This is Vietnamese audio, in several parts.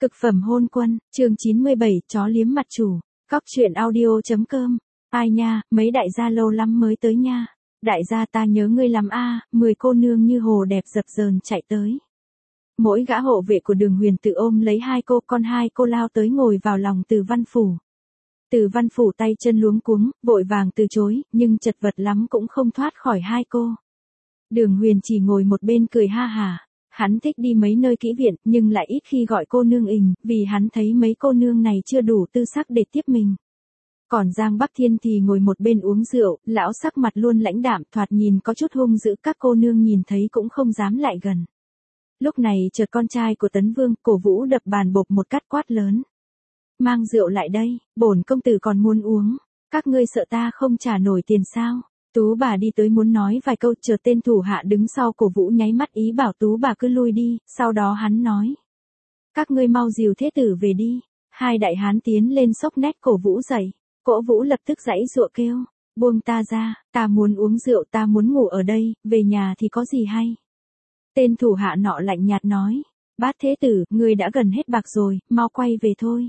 Cực phẩm hôn quân, chương 97, chó liếm mặt chủ. Cóc truyện audio.com. Ai nha, mấy đại gia lâu lắm mới tới nha. Đại gia ta nhớ ngươi lắm a. 10 cô nương như hồ đẹp dập dờn chạy tới. Mỗi gã hộ vệ của Đường Huyền tự ôm lấy hai cô lao tới ngồi vào lòng Từ Văn Phủ. Từ Văn Phủ tay chân luống cuống, vội vàng từ chối, nhưng chật vật lắm cũng không thoát khỏi hai cô. Đường Huyền chỉ ngồi một bên cười ha hả. Hắn thích đi mấy nơi kỹ viện, nhưng lại ít khi gọi cô nương ình, vì hắn thấy mấy cô nương này chưa đủ tư sắc để tiếp mình. Còn Giang Bắc Thiên thì ngồi một bên uống rượu, lão sắc mặt luôn lãnh đạm, thoạt nhìn có chút hung dữ, các cô nương nhìn thấy cũng không dám lại gần. Lúc này chợt con trai của Tấn Vương, Cổ Vũ đập bàn bộp một cắt quát lớn. Mang rượu lại đây, bổn công tử còn muốn uống, các ngươi sợ ta không trả nổi tiền sao? Tú bà đi tới muốn nói vài câu, chờ tên thủ hạ đứng sau Cổ Vũ nháy mắt ý bảo tú bà cứ lui đi, sau đó hắn nói. Các ngươi mau dìu thế tử về đi. Hai đại hán tiến lên xốc nét Cổ Vũ dậy. Cổ Vũ lập tức giãy giụa kêu, buông ta ra, ta muốn uống rượu, ta muốn ngủ ở đây, về nhà thì có gì hay. Tên thủ hạ nọ lạnh nhạt nói, bát thế tử, ngươi đã gần hết bạc rồi, mau quay về thôi.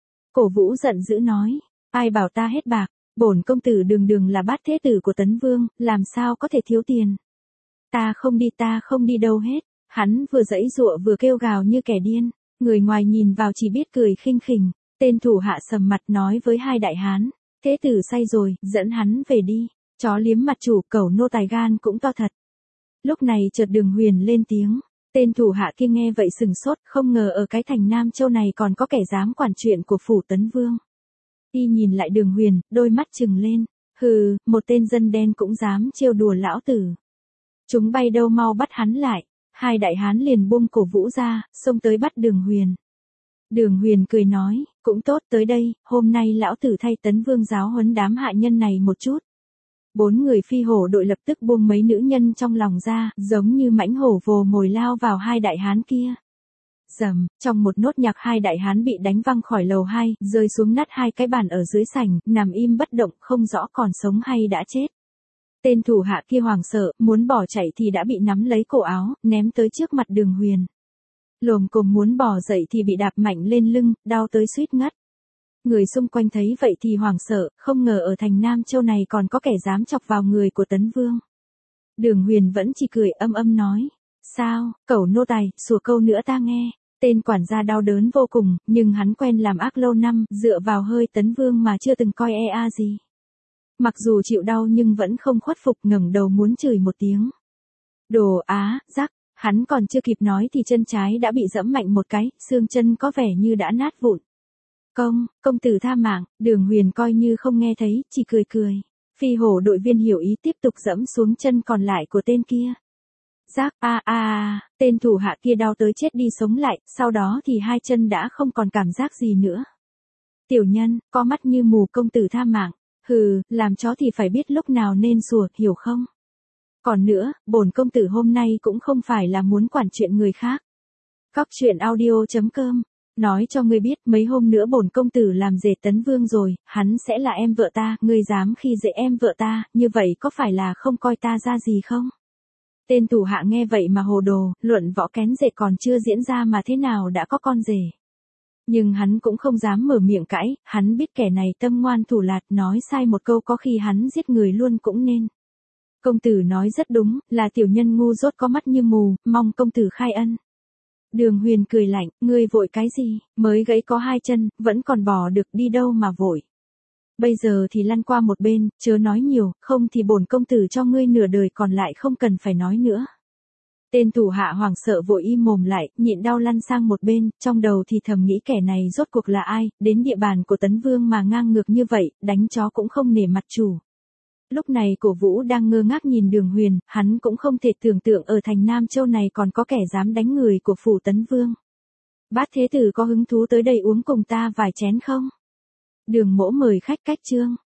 Cổ Vũ giận dữ nói, ai bảo ta hết bạc. Bổn công tử đường là bát thế tử của Tấn Vương, làm sao có thể thiếu tiền. Ta không đi đâu hết. Hắn vừa giãy giụa vừa kêu gào như kẻ điên. Người ngoài nhìn vào chỉ biết cười khinh khỉnh. Tên thủ hạ sầm mặt nói với hai đại hán. Thế tử say rồi, dẫn hắn về đi. Chó liếm mặt chủ, cẩu nô tài gan cũng to thật. Lúc này chợt Đường Huyền lên tiếng. Tên thủ hạ kia nghe vậy sừng sốt, không ngờ ở cái thành Nam Châu này còn có kẻ dám quản chuyện của phủ Tấn Vương. Y nhìn lại Đường Huyền, đôi mắt trừng lên. Hừ, một tên dân đen cũng dám trêu đùa lão tử. Chúng bay đâu, mau bắt hắn lại. Hai đại hán liền buông Cổ Vũ ra, xông tới bắt Đường Huyền. Đường Huyền cười nói, cũng tốt, tới đây, hôm nay lão tử thay Tấn Vương giáo huấn đám hạ nhân này một chút. 4 người phi hổ đội lập tức buông mấy nữ nhân trong lòng ra, giống như mãnh hổ vồ mồi lao vào hai đại hán kia. Rầm, trong một nốt nhạc hai đại hán bị đánh văng khỏi lầu 2, rơi xuống nát hai cái bàn ở dưới sảnh, nằm im bất động, không rõ còn sống hay đã chết. Tên thủ hạ kia hoảng sợ, muốn bỏ chạy thì đã bị nắm lấy cổ áo, ném tới trước mặt Đường Huyền. Lồm cồm muốn bò dậy thì bị đạp mạnh lên lưng, đau tới suýt ngất. Người xung quanh thấy vậy thì hoảng sợ, không ngờ ở thành Nam Châu này còn có kẻ dám chọc vào người của Tấn Vương. Đường Huyền vẫn chỉ cười âm nói. Sao, cẩu nô tài, sủa câu nữa ta nghe. Tên quản gia đau đớn vô cùng, nhưng hắn quen làm ác lâu năm, dựa vào hơi Tấn Vương mà chưa từng coi gì. Mặc dù chịu đau nhưng vẫn không khuất phục, ngẩng đầu muốn chửi một tiếng. Đồ á, rắc, hắn còn chưa kịp nói thì chân trái đã bị giẫm mạnh một cái, xương chân có vẻ như đã nát vụn. Công tử tha mạng, Đường Huyền coi như không nghe thấy, chỉ cười. Phi hổ đội viên hiểu ý tiếp tục giẫm xuống chân còn lại của tên kia. Rác tên thủ hạ kia đau tới chết đi sống lại, sau đó thì hai chân đã không còn cảm giác gì nữa. Tiểu nhân, có mắt như mù, công tử tha mạng. Hừ, làm chó thì phải biết lúc nào nên sủa, hiểu không? Còn nữa, bổn công tử hôm nay cũng không phải là muốn quản chuyện người khác. Cóc truyện audio.com. Nói cho ngươi biết, mấy hôm nữa bổn công tử làm rể Tấn Vương rồi, hắn sẽ là em vợ ta, ngươi dám khi dễ em vợ ta, như vậy có phải là không coi ta ra gì không? Tên thủ hạ nghe vậy mà hồ đồ, luận võ kén rể còn chưa diễn ra mà thế nào đã có con rể. Nhưng hắn cũng không dám mở miệng cãi, hắn biết kẻ này tâm ngoan thủ lạt, nói sai một câu có khi hắn giết người luôn cũng nên. Công tử nói rất đúng, là tiểu nhân ngu dốt có mắt như mù, mong công tử khai ân. Đường Huyền cười lạnh, ngươi vội cái gì, mới gãy có 2 chân, vẫn còn bò được, đi đâu mà vội. Bây giờ thì lăn qua một bên, chớ nói nhiều, không thì bổn công tử cho ngươi nửa đời còn lại không cần phải nói nữa. Tên thủ hạ hoảng sợ vội im mồm lại, nhịn đau lăn sang một bên, trong đầu thì thầm nghĩ kẻ này rốt cuộc là ai, đến địa bàn của Tấn Vương mà ngang ngược như vậy, đánh chó cũng không nể mặt chủ. Lúc này Cổ Vũ đang ngơ ngác nhìn Đường Huyền, hắn cũng không thể tưởng tượng ở thành Nam Châu này còn có kẻ dám đánh người của phủ Tấn Vương. Bát thế tử có hứng thú tới đây uống cùng ta vài chén không? Đường Mỗ mời khách cách trương.